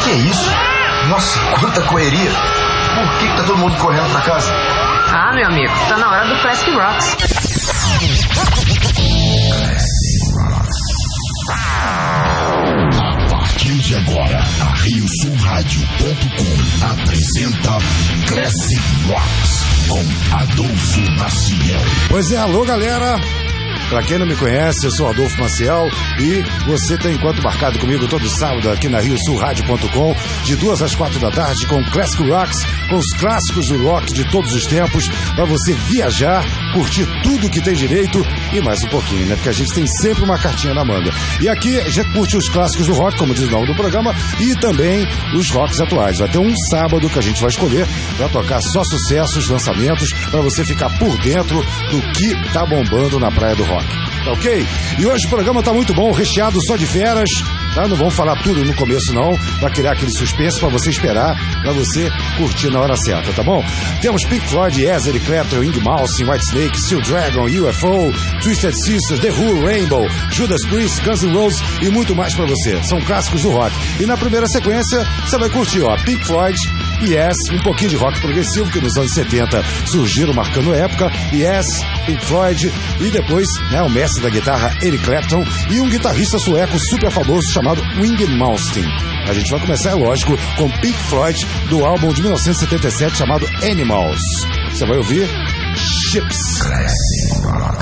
Que é isso? Nossa, quanta correria. Por que tá todo mundo correndo pra casa? Ah, meu amigo, tá na hora do Classic Rocks. A partir de agora, a RioSulRádio.com apresenta Classic Rocks com Adolfo Maciel. Pois é, alô galera! Pra quem não me conhece, eu sou Adolfo Maciel e você tem encontro marcado comigo todo sábado aqui na RioSulRádio.com, de 2 às 4 da tarde, com Classic Rocks, com os clássicos do rock de todos os tempos, pra você viajar, curtir tudo que tem direito e mais um pouquinho, né? Porque a gente tem sempre uma cartinha na manga. E aqui a gente curte os clássicos do rock, como diz o nome do programa, e também os rocks atuais. Vai ter um sábado que a gente vai escolher pra tocar só sucessos, lançamentos, pra você ficar por dentro do que tá bombando na praia do rock. Tá ok? E hoje o programa tá muito bom, recheado só de feras, tá? Não vamos falar tudo no começo não, pra criar aquele suspense pra você esperar, pra você curtir na hora certa, tá bom? Temos Pink Floyd, Yes, Eric Clapton, Ing Mouse, Whitesnake, Steel Dragon, UFO, Twisted Sisters, The Who, Rainbow, Judas Priest, Guns N' Roses e muito mais pra você. São clássicos do rock. E na primeira sequência, você vai curtir, ó, Pink Floyd, Yes, um pouquinho de rock progressivo que nos anos 70 surgiram marcando época, Yes, Pink Floyd e depois, né, o mestre da guitarra Eric Clapton e um guitarrista sueco super famoso chamado Yngwie Malmsteen. A gente vai começar, é lógico, com Pink Floyd do álbum de 1977 chamado Animals. Você vai ouvir Ships. Classic Rocks.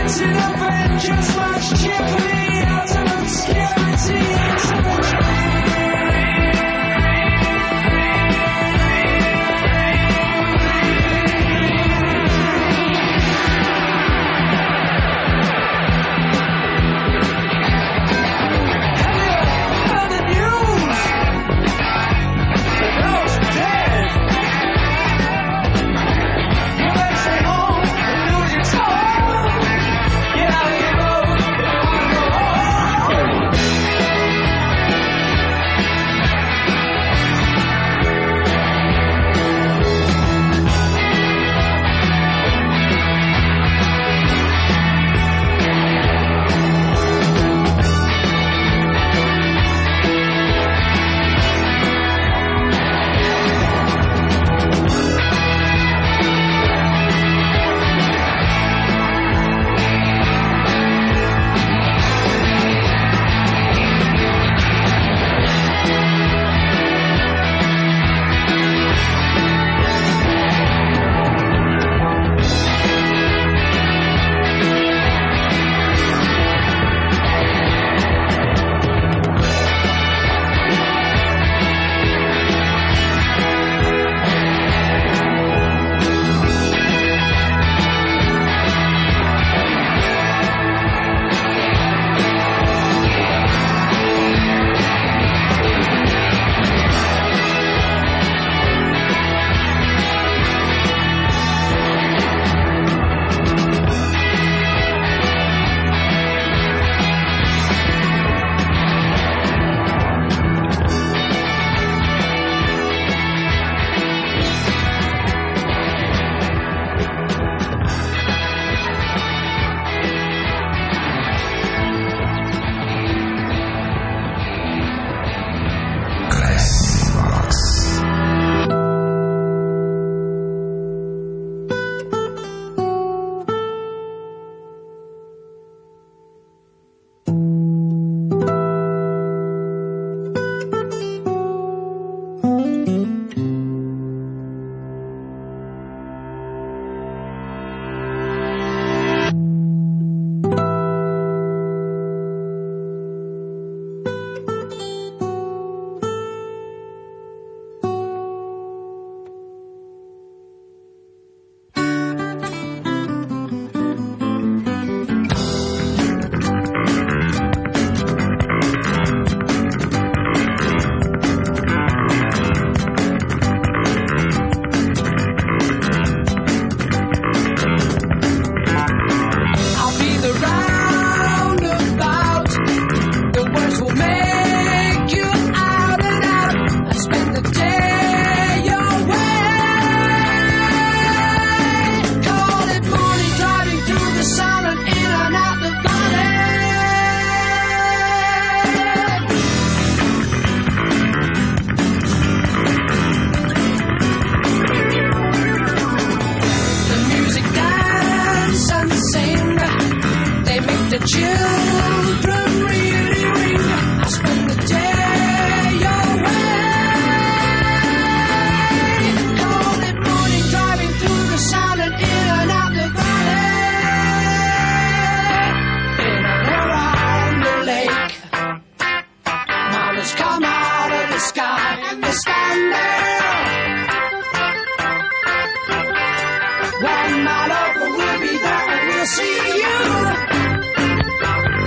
One mile over, we'll be there and we'll see you.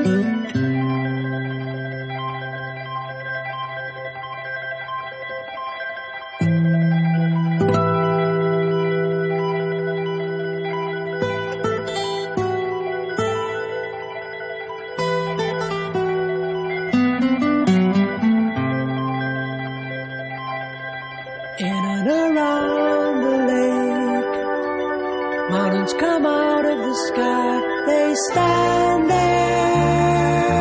Mountains come out of the sky, they stand there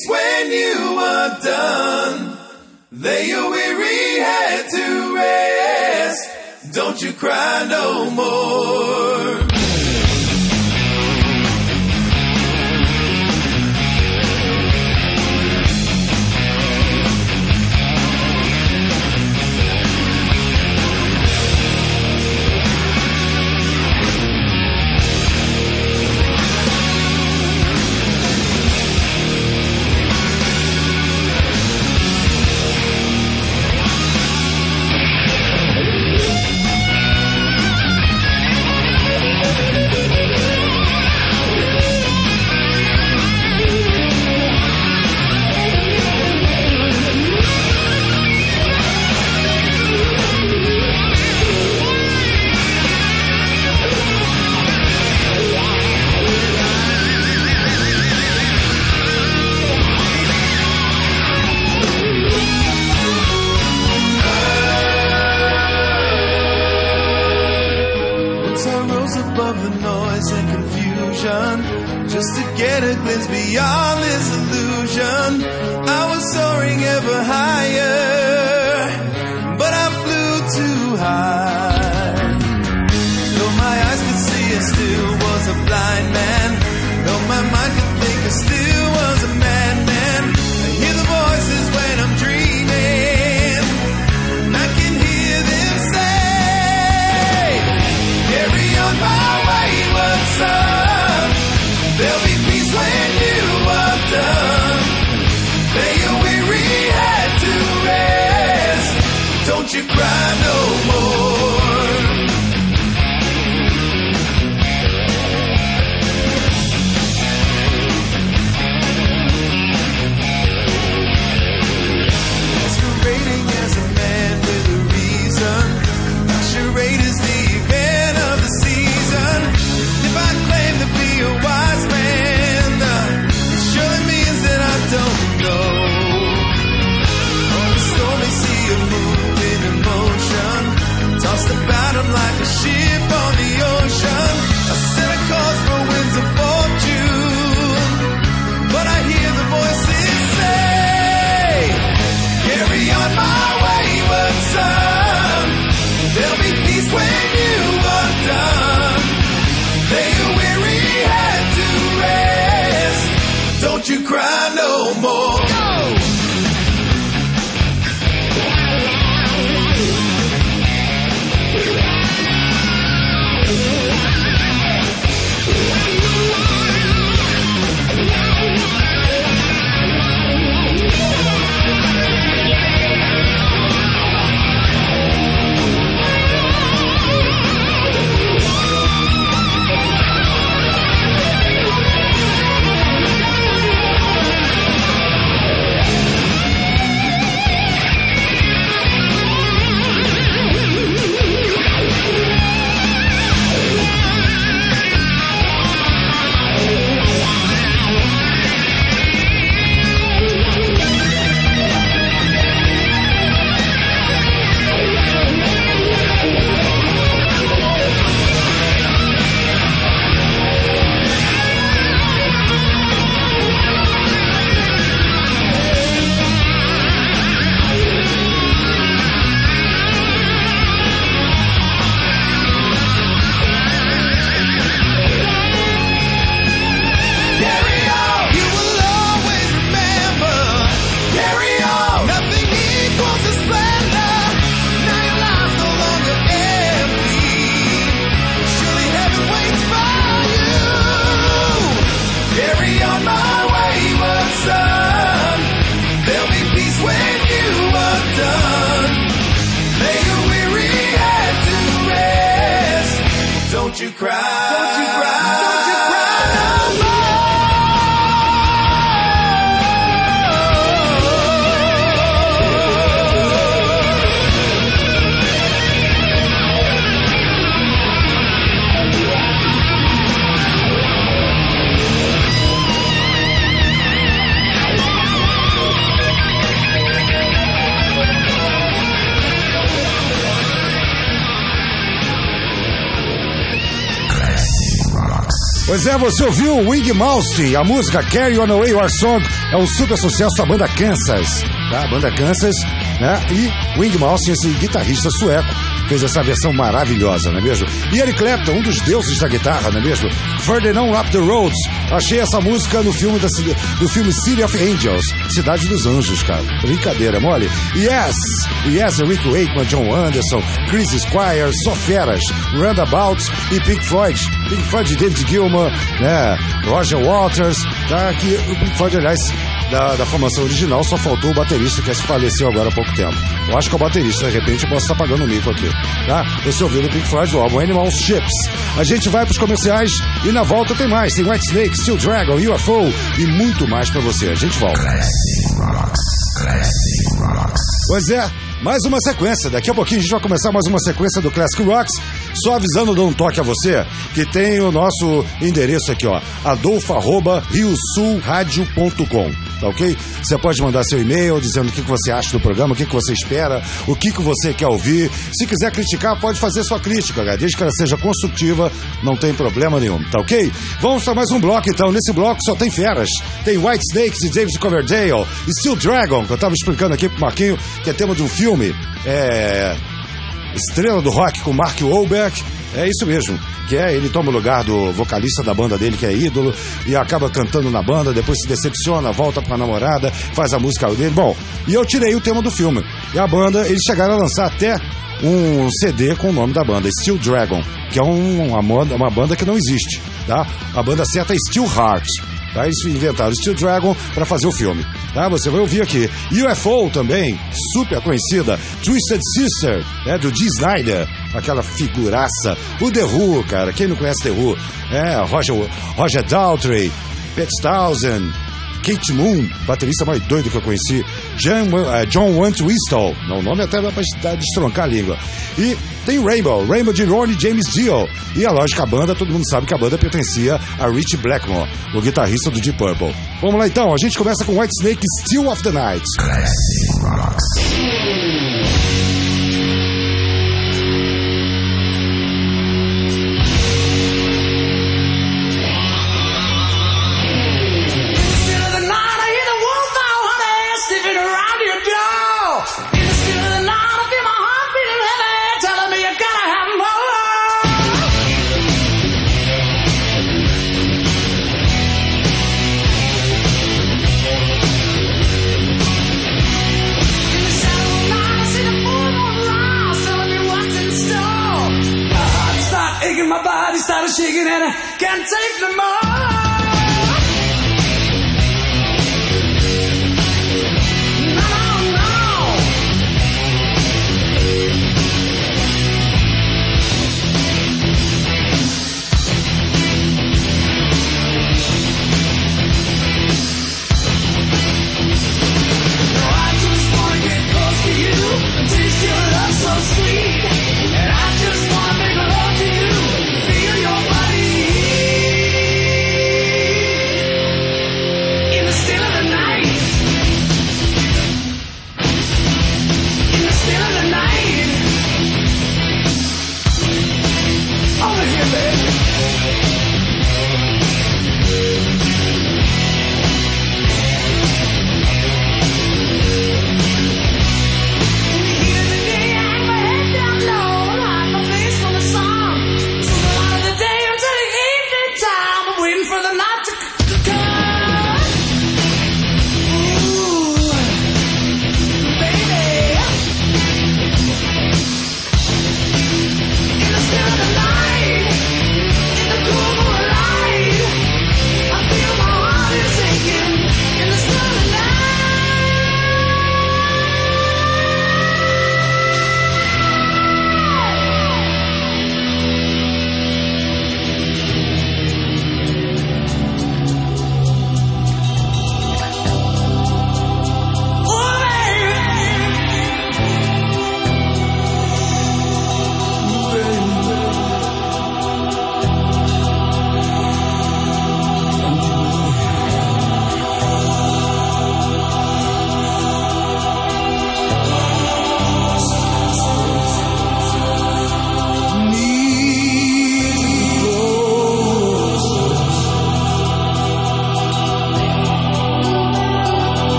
peace when you are done. Lay your weary head to rest. Don't you cry no more. Above the noise and confusion, just to get a glimpse beyond this illusion. I was soaring ever higher, but I flew too high. Though my eyes could see, I still was a blind man. Though my mind could think, I still was a madman. I hear the voices when I'm dreaming, and I can hear them say, carry on my wayward son. There'll be peace when you are done. Lay your weary head to rest. Don't you cry no more. Masquerading as a man with a reason. Masquerade is the event of the season. If I claim to be a wise man, it surely means that I don't know. On the stormy sea of moving emotion, tossed about him like a ship on the ocean. I set a course for winds of fortune, but I hear the voices say, carry on my wayward son. There'll be peace when you are done. Lay your weary head to rest. Don't you cry no more. Go! Pois é, você ouviu o Wing Mouse, a música Carry On Away Your Song, é um super sucesso da banda Kansas, tá? A banda Kansas, né? E Wing Mouse, esse guitarrista sueco, fez essa versão maravilhosa, não é mesmo? E Eric Clapton, um dos deuses da guitarra, não é mesmo? Ferdinand Up the Roads. Achei essa música no filme do filme City of Angels, Cidade dos Anjos, cara. Brincadeira, mole. Yes, Rick Wakeman, John Anderson, Chris Squire, só feras, Roundabouts e Pink Floyd. Pink Floyd, David Gilmour, né? Roger Waters, tá? Que o Pink Floyd, aliás, da formação original, só faltou o baterista que faleceu agora há pouco tempo. Eu acho que é o baterista, de repente, eu posso estar pagando o mico aqui, tá? Você ouviu o Pink Floyd do álbum Animal Ships. A gente vai pros comerciais e na volta tem mais. Tem White Snake, Steel Dragon, UFO e muito mais pra você. A gente volta. Classic Rocks. Pois é, mais uma sequência. Daqui a pouquinho a gente vai começar mais uma sequência do Classic Rocks. Só avisando, dando um toque a você, que tem o nosso endereço aqui, ó, adolfo@riosulradio.com, tá ok? Você pode mandar seu e-mail dizendo o que você acha do programa, o que você espera, o que você quer ouvir. Se quiser criticar, pode fazer sua crítica, cara. Desde que ela seja construtiva, não tem problema nenhum, tá ok? Vamos para mais um bloco, então. Nesse bloco só tem feras. Tem White Snakes e David Coverdale e Steel Dragon, que eu tava explicando aqui pro Marquinho, que é tema de um filme, Estrela do Rock com Mark Wahlberg. É isso mesmo, que ele toma o lugar do vocalista da banda dele, que é ídolo, e acaba cantando na banda, depois se decepciona, volta com a namorada, faz a música dele. Bom, e eu tirei o tema do filme. E a banda, eles chegaram a lançar até um CD com o nome da banda, Steel Dragon, que é uma banda que não existe, tá? A banda certa é Steel Heart. Tá? Eles inventaram Steel Dragon para fazer o filme, tá? Você vai ouvir aqui. UFO também, super conhecida. Twisted Sister, né? Do Dee Snider, aquela figuraça. O The Who, cara, quem não conhece The Who? Roger Daltrey, Pat Townsend, Kate Moon, baterista mais doido que eu conheci. John Entwistle, o nome até dá pra destroncar a língua. E tem Rainbow de Ronnie James Dio. E a lógica, a banda, todo mundo sabe que a banda pertencia a Rich Blackmore, o guitarrista do Deep Purple. Vamos lá então, a gente começa com White Snake, Still of the Night. Classic Rocks. My body started shaking and I can't take no more. Sweet, and I just wanna make love to you, feel your body.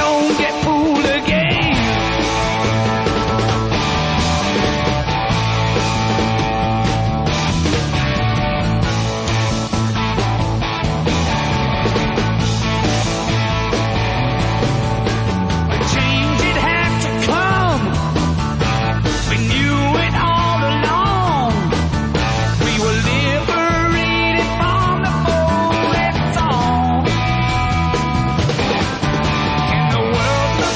don't get fooled again. The change it had to come. We knew it all along. We were liberated from the bullet song. And the world's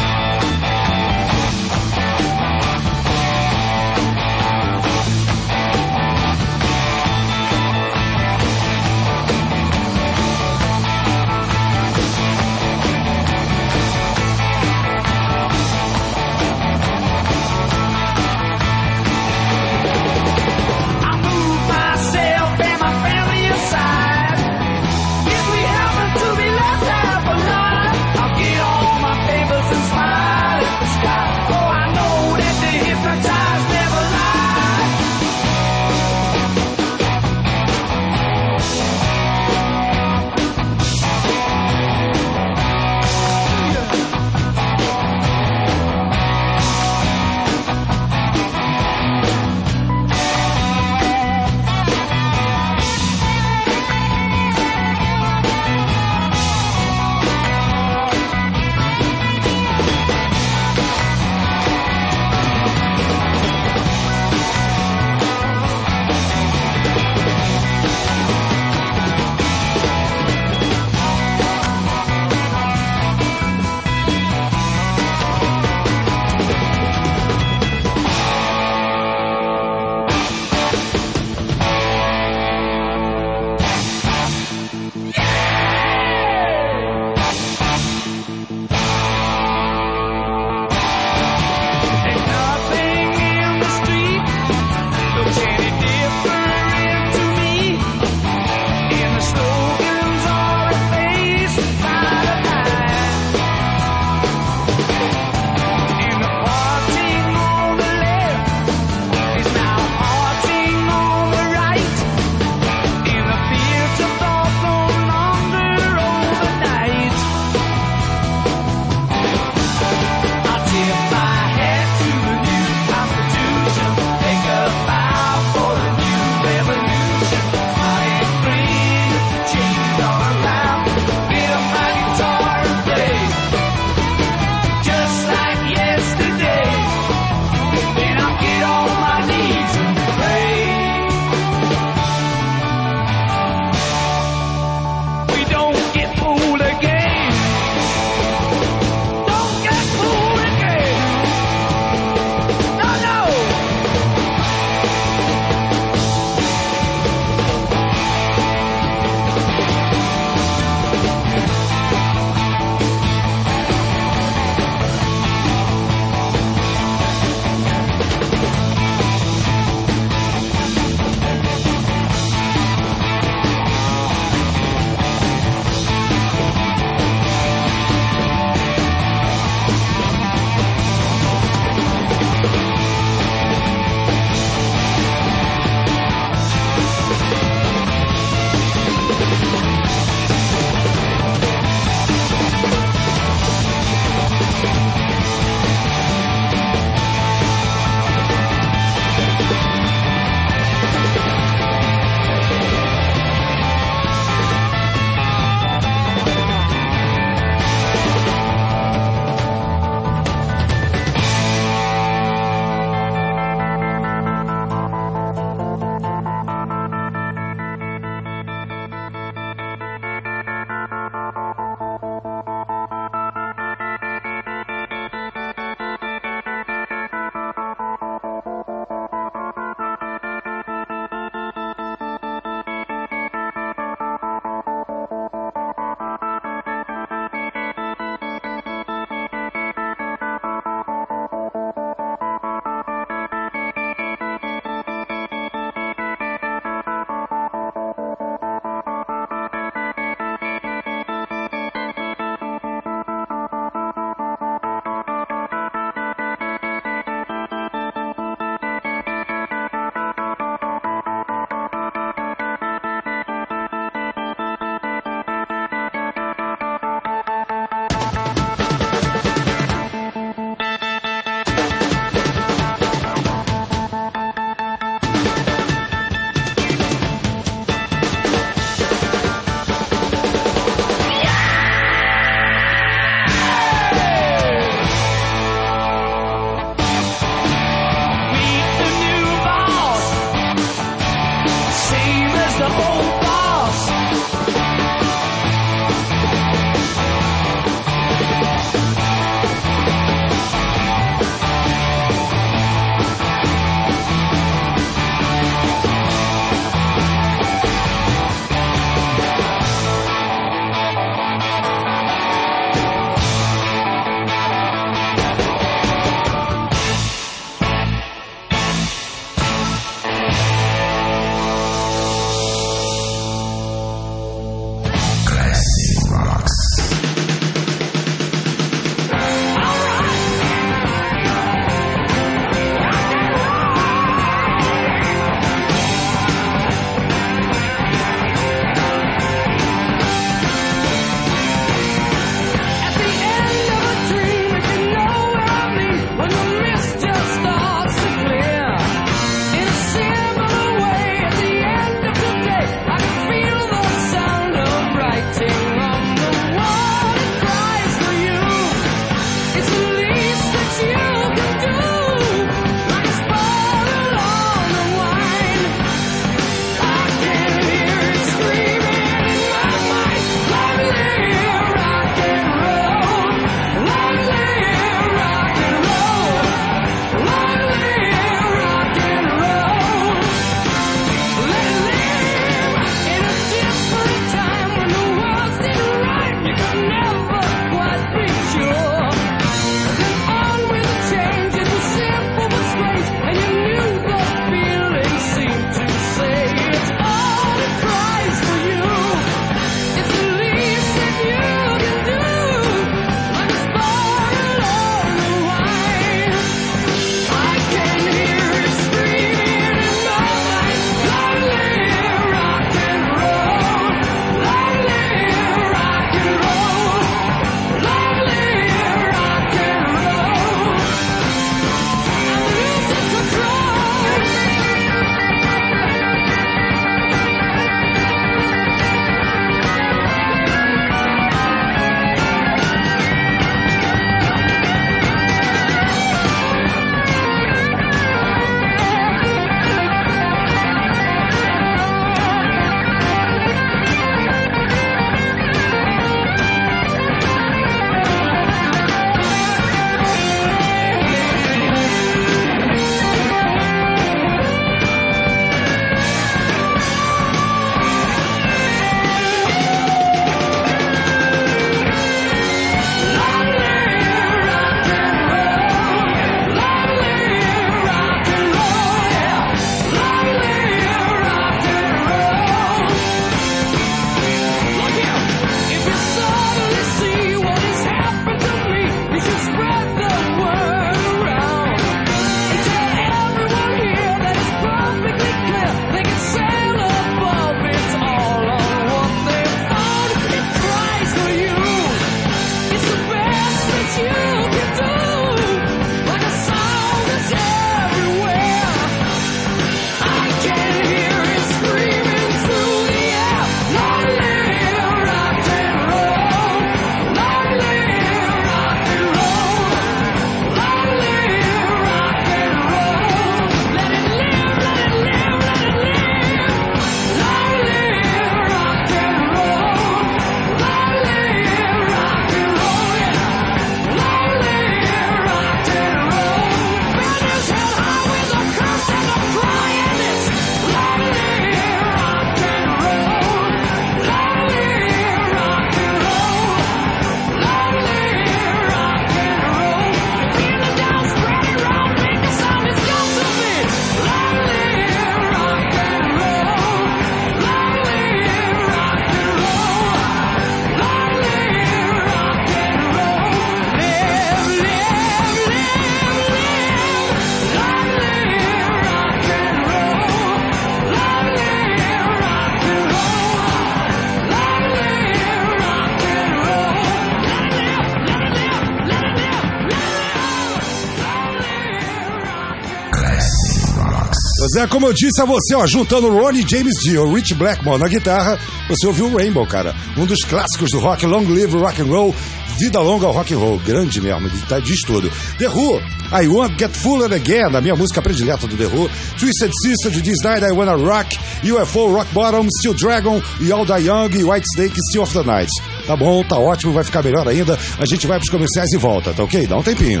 Pois é, como eu disse a você, ó, juntando Ronnie James Dio, Rich Blackmore na guitarra, você ouviu o Rainbow, cara. Um dos clássicos do rock, Long Live Rock and Roll, vida longa ao rock and roll. Grande mesmo, ele diz tudo. The Who, I Won't Get Fooled Again, a minha música predileta do The Who. Twisted Sister, de This Night I Wanna Rock, UFO, Rock Bottom, Steel Dragon, e All Die Young, e White Snake, Still of the Night. Tá bom, tá ótimo, vai ficar melhor ainda. A gente vai pros comerciais e volta, tá ok? Dá um tempinho.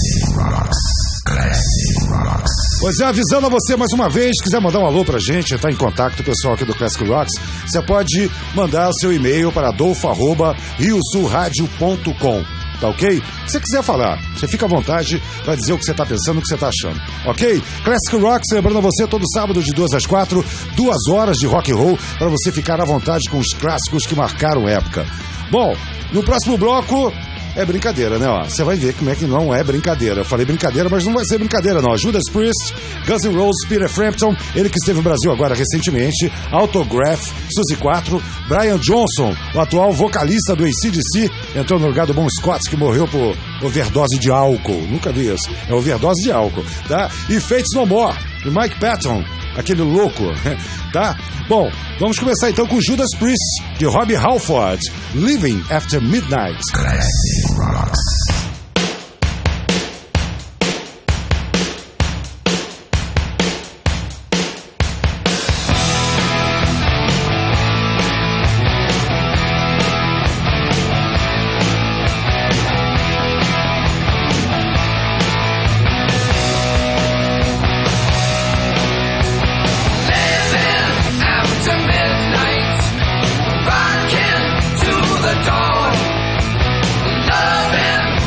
Pois é, avisando a você mais uma vez, quiser mandar um alô pra gente, entrar em contato, o pessoal aqui do Classic Rocks, você pode mandar o seu e-mail para adolfo@riosulradio.com, tá ok? Se você quiser falar, você fica à vontade, vai dizer o que você tá pensando, o que você tá achando, ok? Classic Rocks, lembrando a você, todo sábado de 2 às 4, 2 horas de rock and roll, para você ficar à vontade com os clássicos que marcaram época. Bom, no próximo bloco... é brincadeira, né? Você vai ver como é que não é brincadeira. Eu falei brincadeira, mas não vai ser brincadeira, não. Judas Priest, Guns N' Roses, Peter Frampton, ele que esteve no Brasil agora recentemente, Autograph, Suzy 4, Brian Johnson, o atual vocalista do AC/DC, entrou no lugar do Bon Scott, que morreu por overdose de álcool. Nunca vi isso. É overdose de álcool, tá? E Fates No More, e Mike Patton, aquele louco, tá? Bom, vamos começar então com Judas Priest, de Robbie Halford, Living After Midnight. Rocks. Rocking to the dawn, loving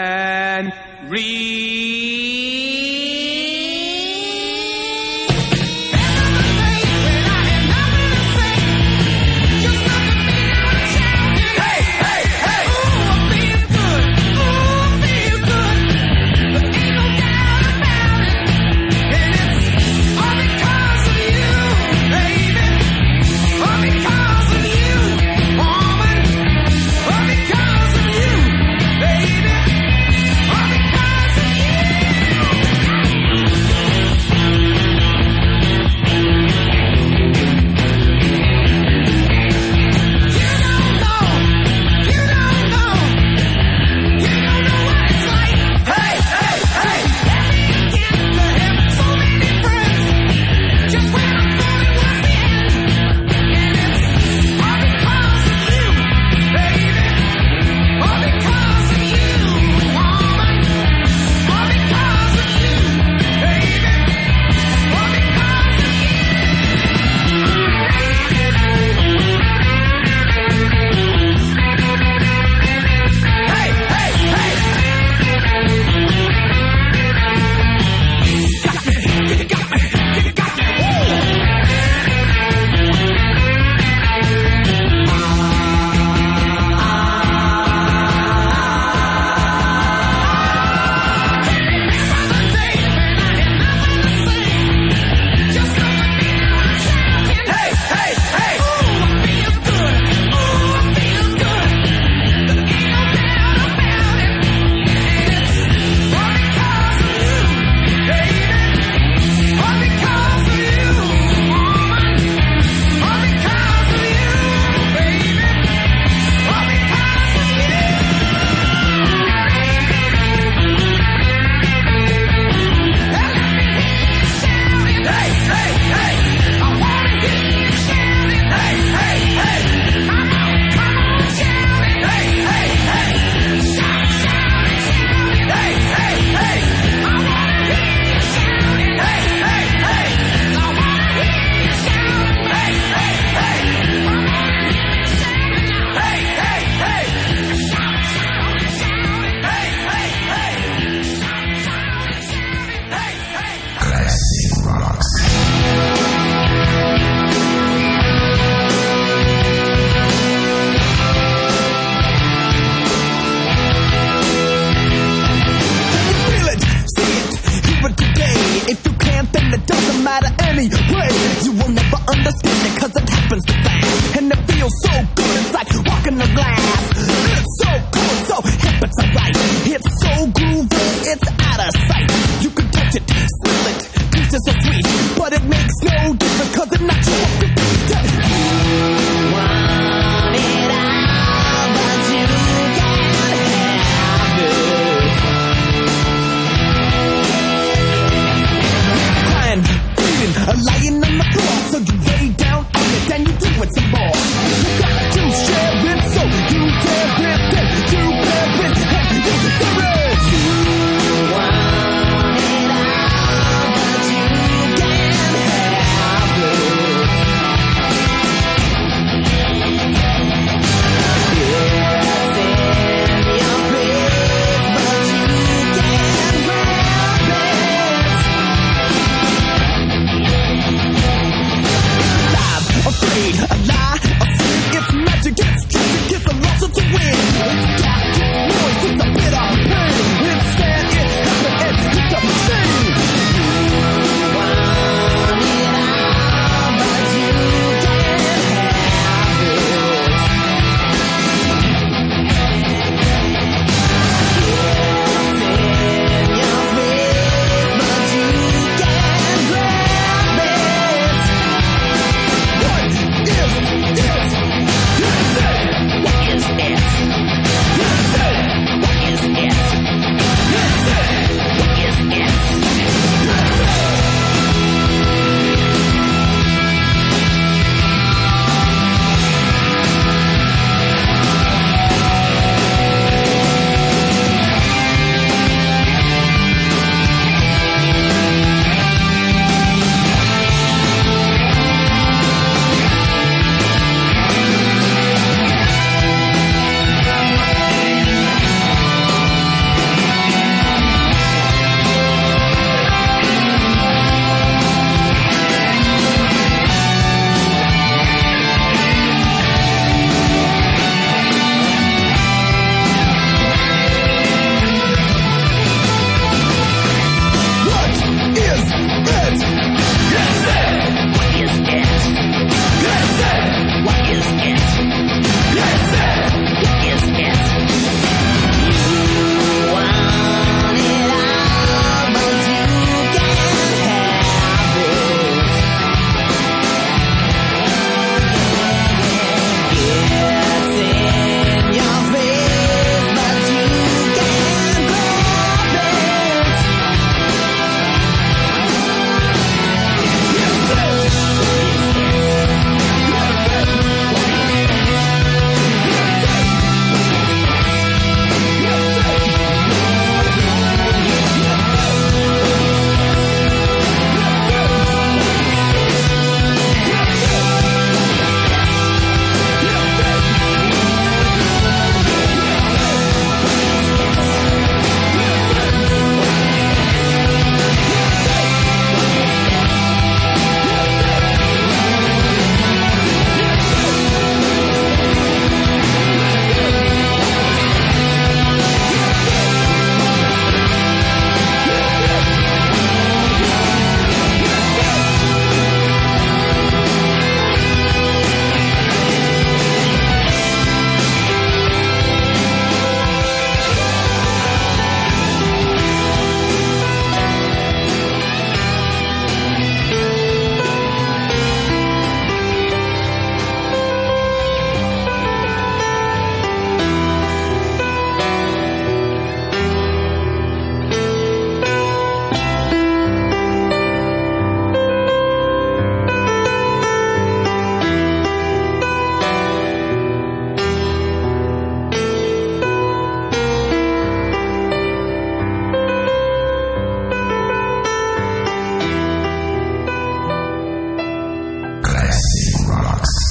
and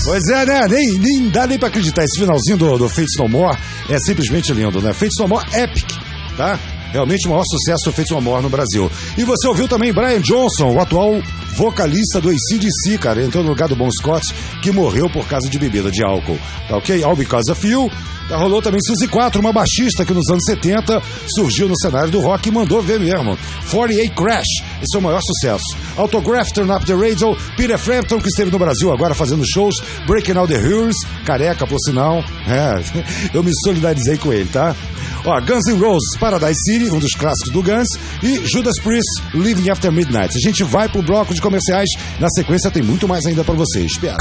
Pois é, né? Nem dá nem pra acreditar. Esse finalzinho do Fates No More é simplesmente lindo, né? Fates No More Epic, tá? Realmente o maior sucesso do Fates No More no Brasil. E você ouviu também Brian Johnson, o atual vocalista do AC/DC, cara. Entrou no lugar do Bon Scott, que morreu por causa de bebida de álcool. Tá ok? All Because of You. Rolou também Suzy 4, uma baixista que nos anos 70 surgiu no cenário do rock e mandou ver mesmo. 48 Crash, esse é o maior sucesso. Autograph, Turn Up the Radio. Peter Frampton, que esteve no Brasil agora fazendo shows. Breaking All the Rules, careca por sinal. Eu me solidarizei com ele, tá? Ó, Guns N' Roses, Paradise City, um dos clássicos do Guns, e Judas Priest, Living After Midnight. A gente vai pro bloco de comerciais, na sequência tem muito mais ainda pra vocês. Espera.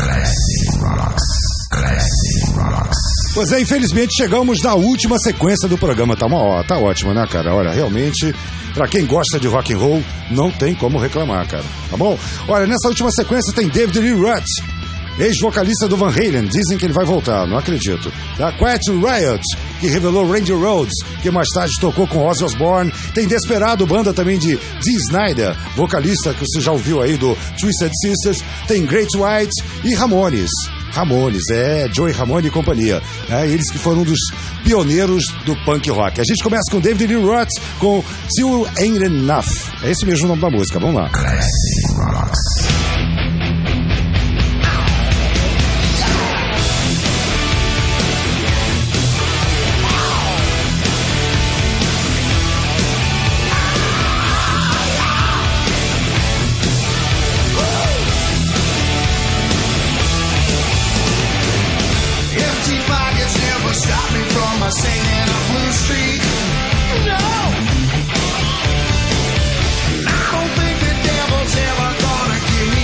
Pois é, infelizmente chegamos na última sequência do programa. Tá ótima, né, cara? Olha, realmente, pra quem gosta de rock and roll, não tem como reclamar, cara. Tá bom? Olha, nessa última sequência tem David Lee Roth, ex-vocalista do Van Halen. Dizem que ele vai voltar, não acredito. Da Quiet Riot, que revelou Randy Rhoads, que mais tarde tocou com Ozzy Osbourne. Tem Desperado, banda também de Dee Snider, vocalista que você já ouviu aí do Twisted Sisters. Tem Great White e Ramones, Joey Ramone e companhia. Eles que foram um dos pioneiros do punk rock. A gente começa com David Lee Roth com Till Ain't Enough. É esse mesmo o nome da música, vamos lá. Singing on Blue Street. No, I don't think the devil's ever gonna give me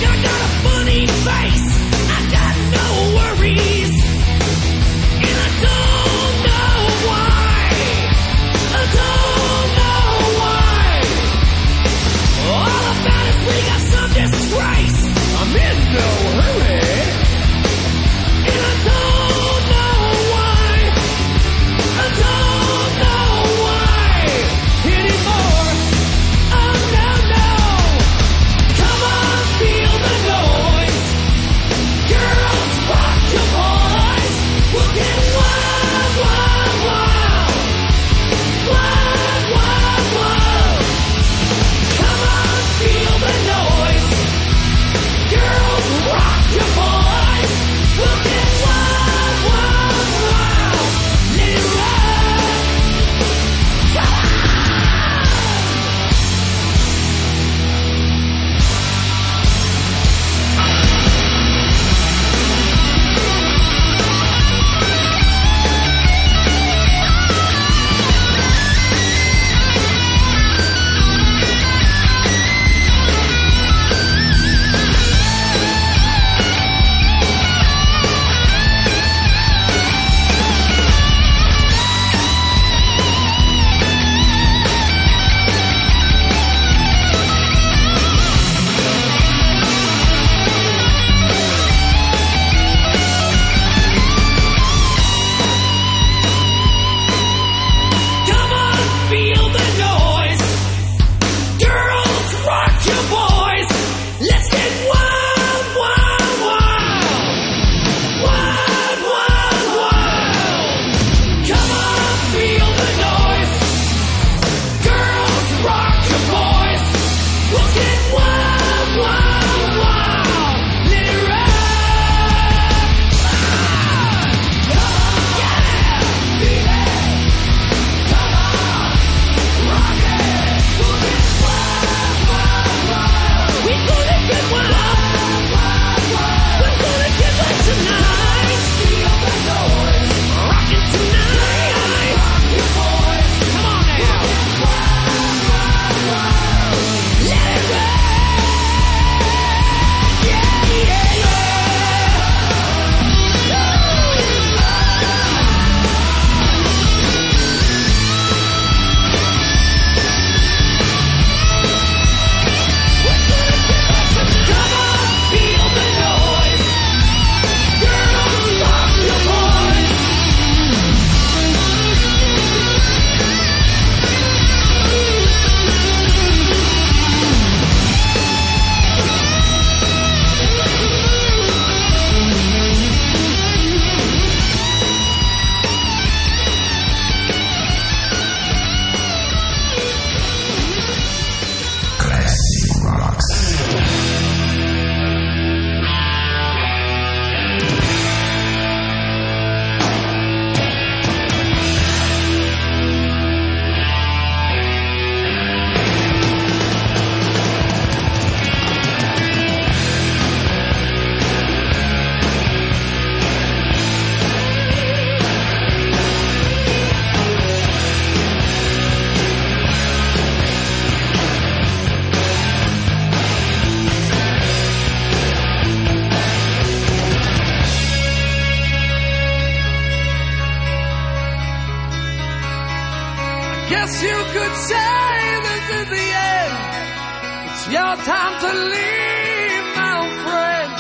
Guess you could say this is the end. It's your time to leave, my old friend.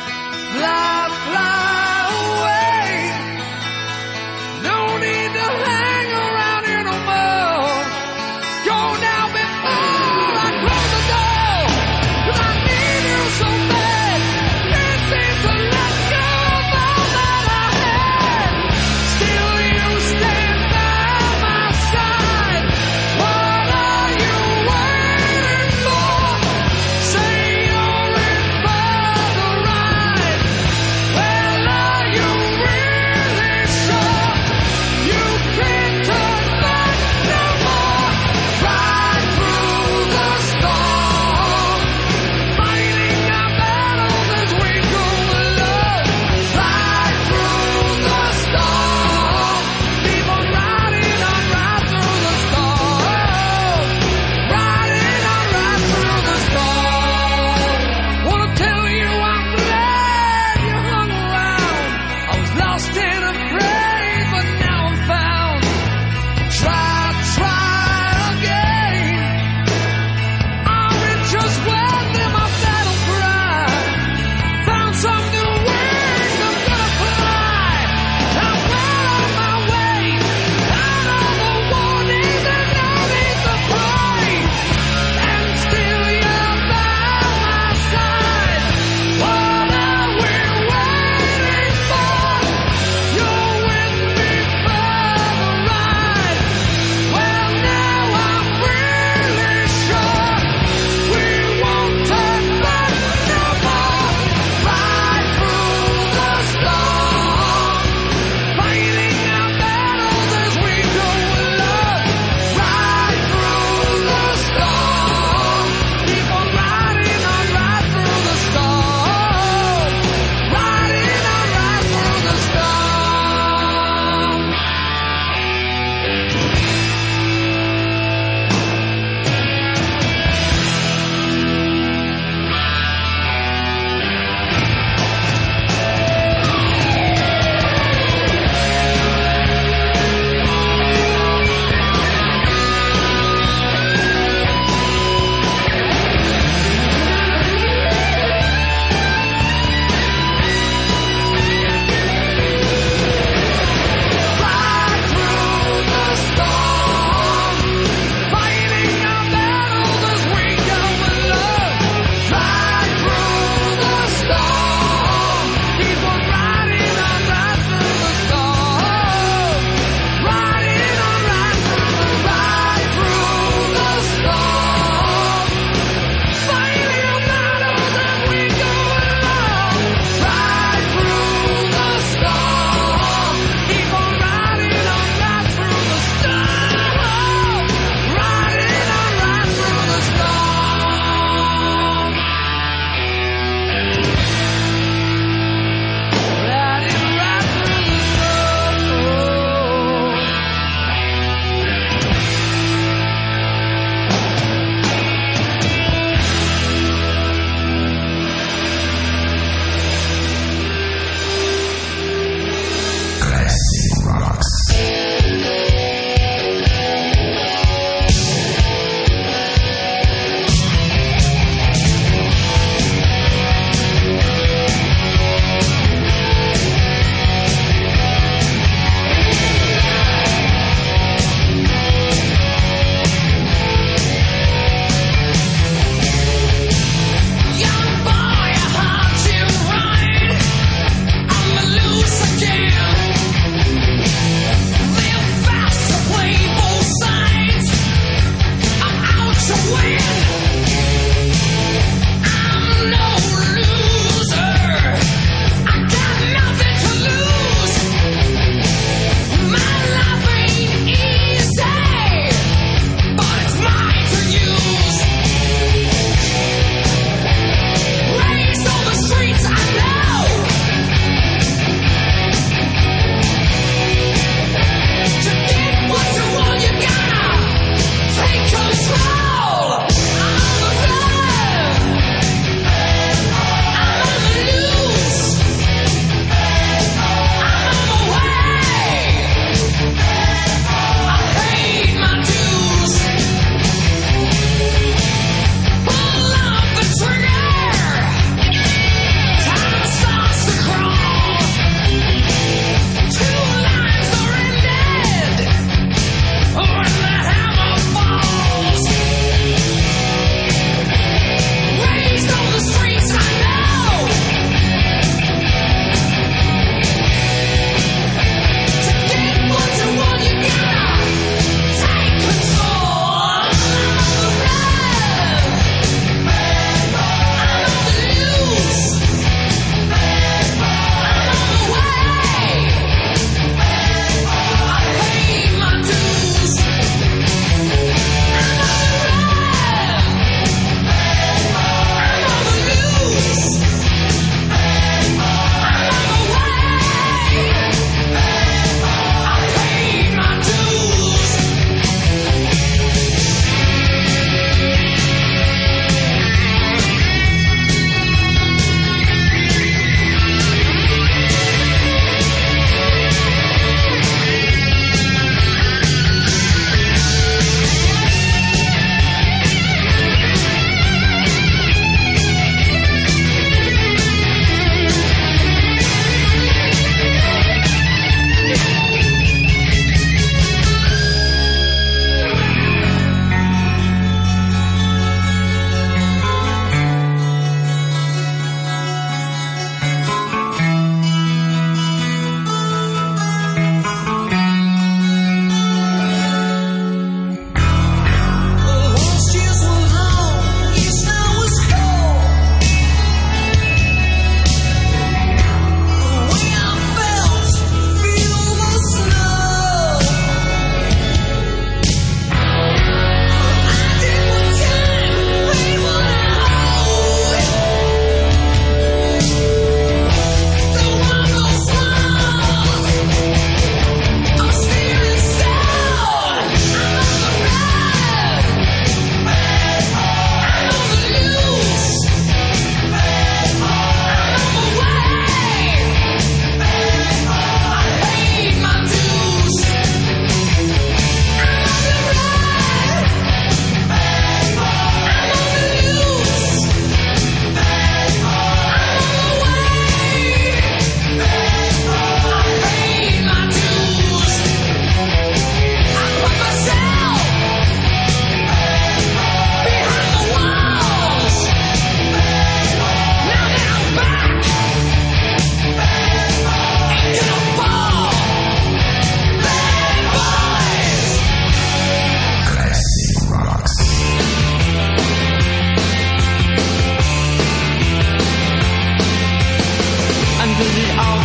Fly, fly away. No need to hang around here no more. Go now before I close the door. 'Cause I need you so bad. Can't seem to let go of all that I had. Still you stand by my side. What are you waiting for? Say you're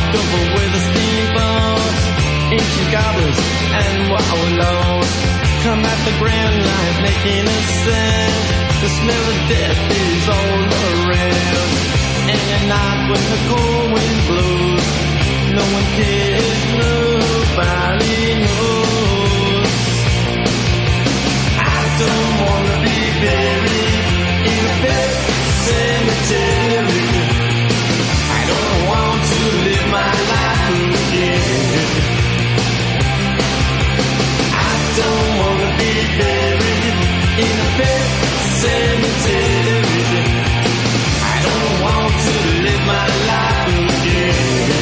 over with the steamboats. Ancient goblins and wallows come at the grand line making a sound. The smell of death is all around. And at night when the cold wind blows, no one cares, nobody knows. I don't wanna be buried in a pet cemetery. I don't want to live my life again. I don't wanna be buried in a pet cemetery. I don't want to live my life again.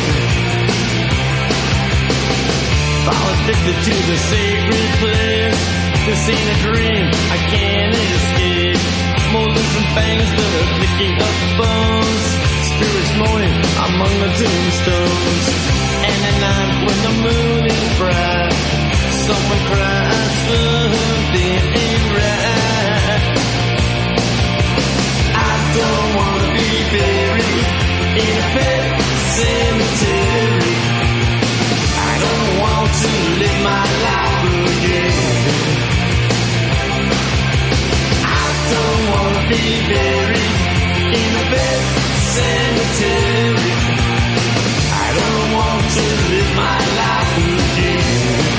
Fall addicted to the sacred place. This ain't a dream, I can't escape. Molars and fangs that are picking up bones. Spirits moaning among the tombstones. And at night when the moon is bright, someone cries something ain't right. I don't wanna be buried in a pet cemetery. I don't want to live my life again. I don't wanna be buried in a pet cemetery. I don't want to live my life again.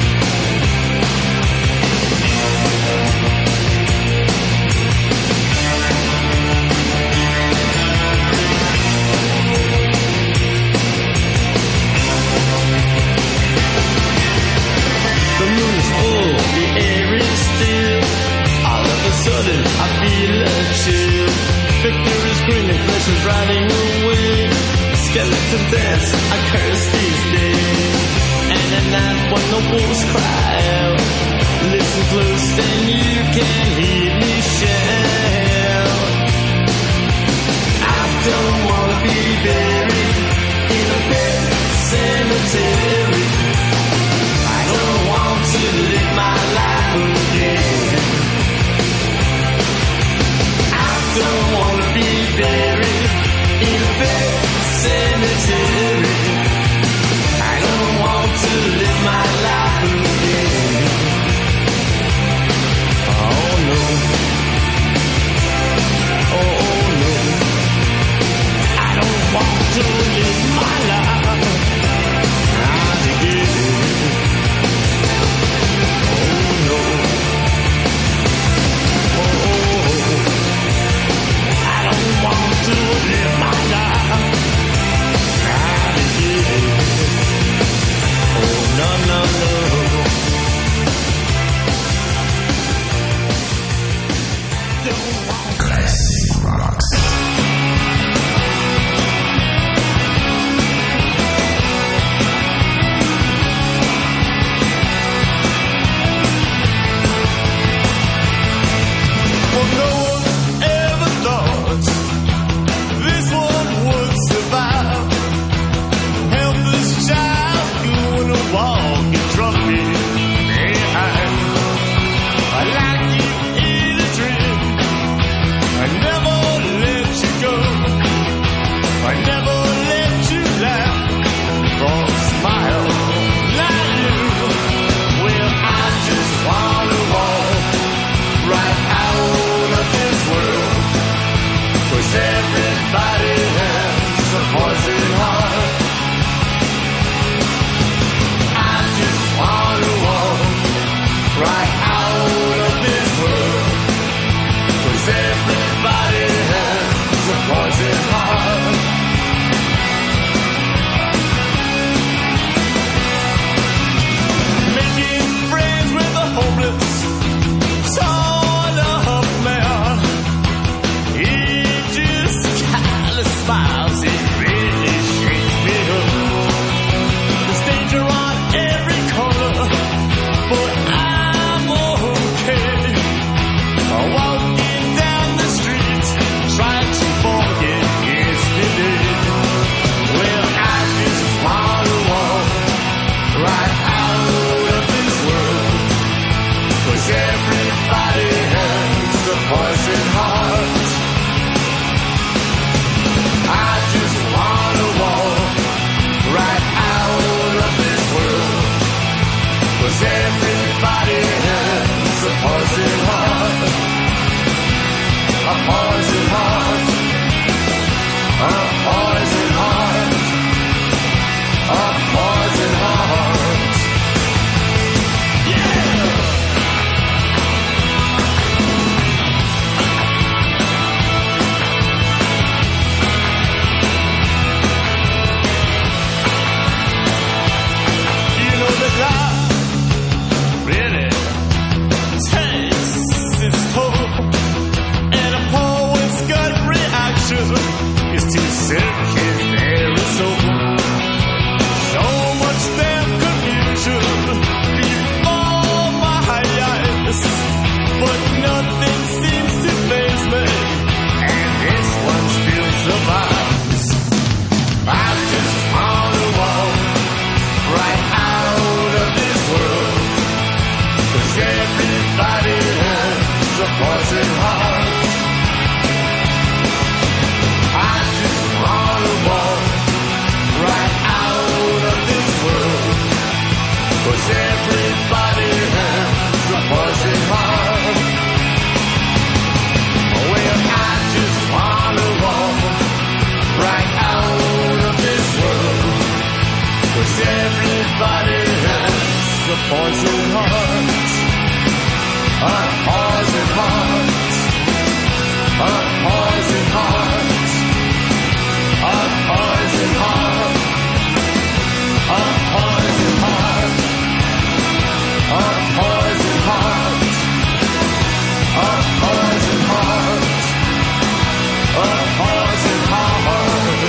The moon is full, the air is still. All of a sudden, I feel a chill. Victor is grinning, flesh is riding away. Skeleton dance, I curse these days. And at night when the wolves cry out, listen close and you can hear me shout. I don't wanna be buried in a pet cemetery. I don't want to live my life again. I don't wanna be buried in a pet cemetery. I don't want to live my life again. Oh no. Oh no. I don't want to live my life again. To live my life again. poison heart, a poison heart, a poison heart, a poison heart, a poison heart, a poison heart, a poison heart, a poison heart.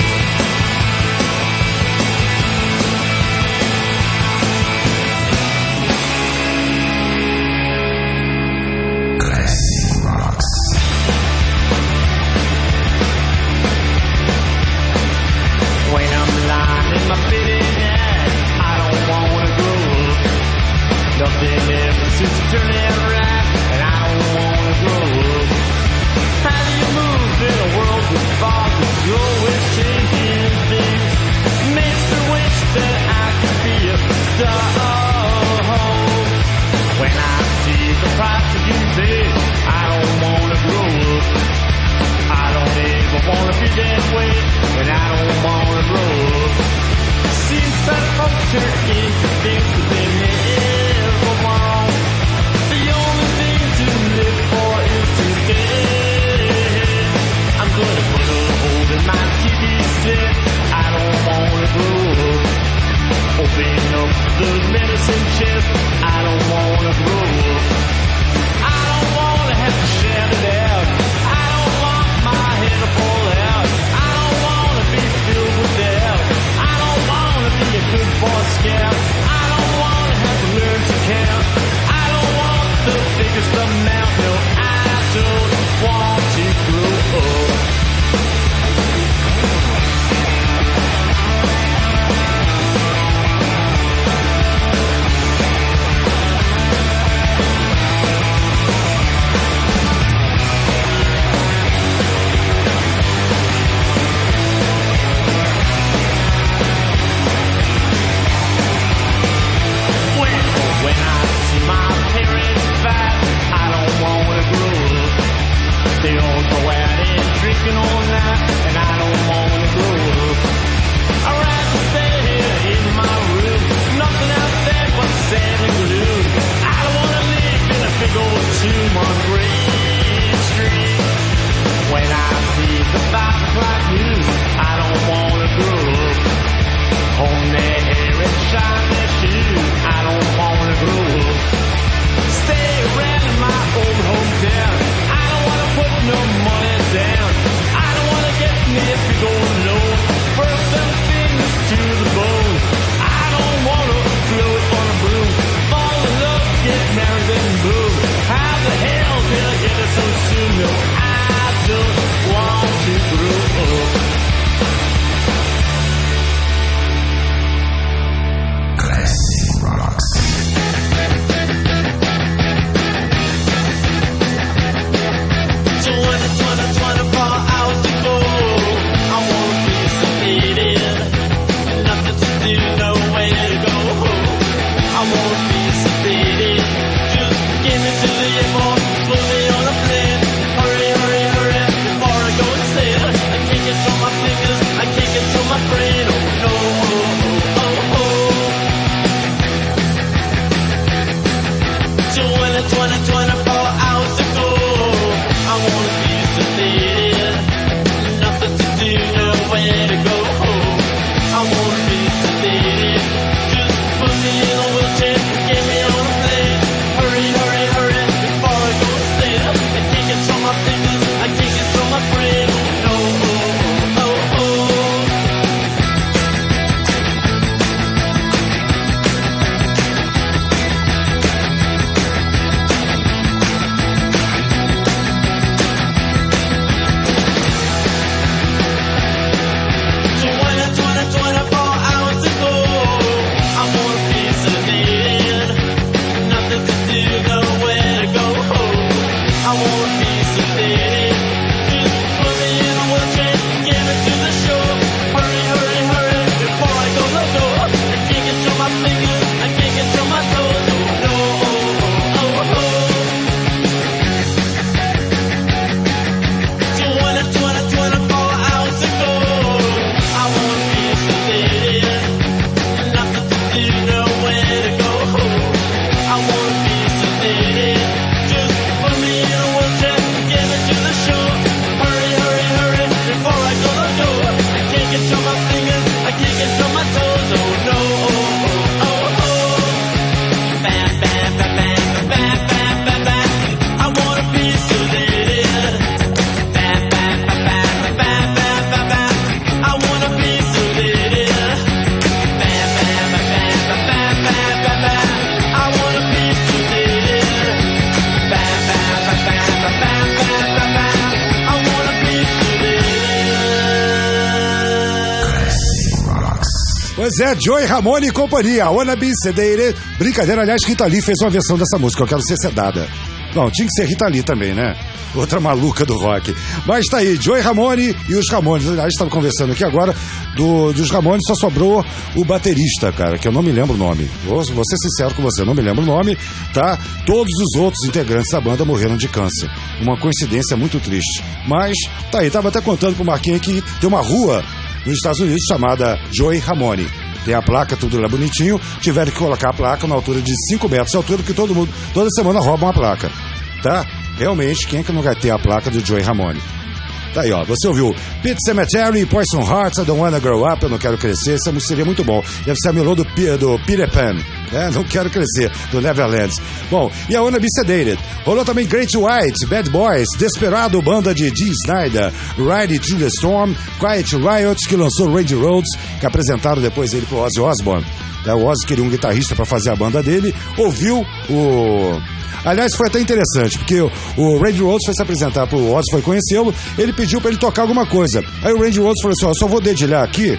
Pois é, Joey Ramone e companhia, Wanna Be Sedated. Brincadeira, aliás, Rita Lee fez uma versão dessa música, Eu Quero Ser Sedada. Não, tinha que ser Rita Lee também, né? Outra maluca do rock. Mas tá aí, Joey Ramone e os Ramones. Aliás, estava conversando aqui agora dos Ramones, só sobrou o baterista, cara, que eu não me lembro o nome. Vou ser sincero com você, eu não me lembro o nome, tá? Todos os outros integrantes da banda morreram de câncer. Uma coincidência muito triste. Mas, tá aí, tava até contando pro Marquinhos que tem uma rua nos Estados Unidos chamada Joey Ramone. Tem a placa, tudo lá bonitinho. Tiveram que colocar a placa na altura de 5 metros de altura, porque todo mundo, toda semana rouba uma placa. Tá? Realmente, quem é que não vai ter a placa do Joey Ramone? Tá aí, ó. Você ouviu Pet Sematary, Poison Hearts, I Don't Wanna Grow Up, Eu Não Quero Crescer. Essa música seria muito bom. Deve ser a melô do Peter Pan. Não Quero Crescer, do Neverlands. Bom, e a Wanna Be Sedated. Rolou também Great White, Bad Boys, Desperado, banda de Dee Snider, Ride Through the Storm, Quiet Riot, que lançou Randy Rhoads, que apresentaram depois ele pro Ozzy Osbourne. O Ozzy queria um guitarrista para fazer a banda dele, ouviu o... Aliás, foi até interessante, porque o Randy Rhoads foi se apresentar pro Ozzy, foi conhecê-lo, ele pediu para ele tocar alguma coisa. Aí o Randy Rhoads falou assim, ó, só vou dedilhar aqui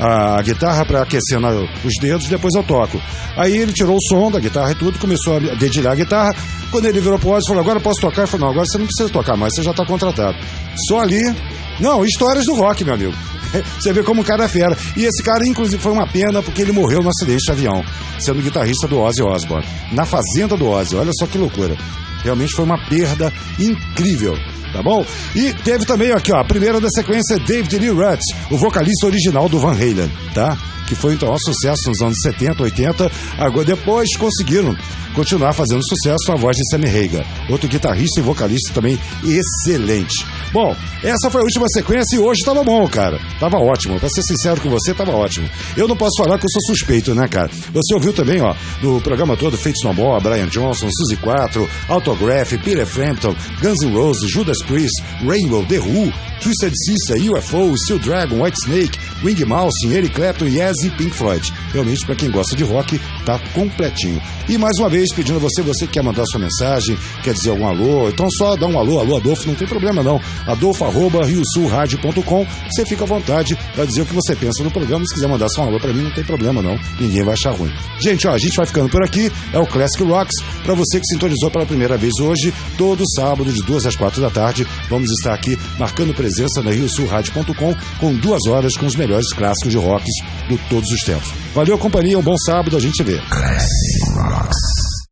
a guitarra para aquecer os dedos, depois eu toco. Aí ele tirou o som da guitarra e tudo, começou a dedilhar a guitarra. Quando ele virou pro Ozzy, falou, agora eu posso tocar? Ele falou, não, agora você não precisa tocar mais, você já tá contratado. Só ali... Não, histórias do rock, meu amigo. Você vê como o cara é fera. E esse cara, inclusive, foi uma pena porque ele morreu no acidente de avião, sendo guitarrista do Ozzy Osbourne, na fazenda do Ozzy. Olha só que loucura. Realmente foi uma perda incrível, tá bom? E teve também aqui, ó, a primeira da sequência, David Lee Roth, o vocalista original do Van Halen, tá? Que foi então um sucesso nos anos 70, 80. Agora depois conseguiram continuar fazendo sucesso com a voz de Sammy Hagar, outro guitarrista e vocalista também excelente. Bom, essa foi a última sequência e hoje tava bom, cara. Tava ótimo. Pra ser sincero com você, tava ótimo. Eu não posso falar que eu sou suspeito, né, cara? Você ouviu também, ó, no programa todo, Fates No More, Brian Johnson, Suzy 4, Autograph, Peter Frampton, Guns N' Roses, Judas Priest, Rainbow, The Who, Twisted Sister, UFO, Steel Dragon, Whitesnake, Wing Mouse, Eric Clapton, Yes e Pink Floyd. Realmente, pra quem gosta de rock, tá completinho. E mais uma vez, pedindo a você que quer mandar sua mensagem, quer dizer algum alô, então só dá um alô Adolfo, não tem problema não. Adolfo@riosulradio.com, você fica à vontade para dizer o que você pensa no programa. Se quiser mandar só um alô pra mim, não tem problema não, ninguém vai achar ruim. Gente, ó, a gente vai ficando por aqui, é o Classic Rocks, para você que sintonizou pela primeira vez hoje, todo sábado de 2 às 4 da tarde, vamos estar aqui marcando presença na riosulradio.com com 2 horas com os melhores clássicos de rocks de todos os tempos. Valeu, companhia, um bom sábado, a gente vê. Classic Rocks.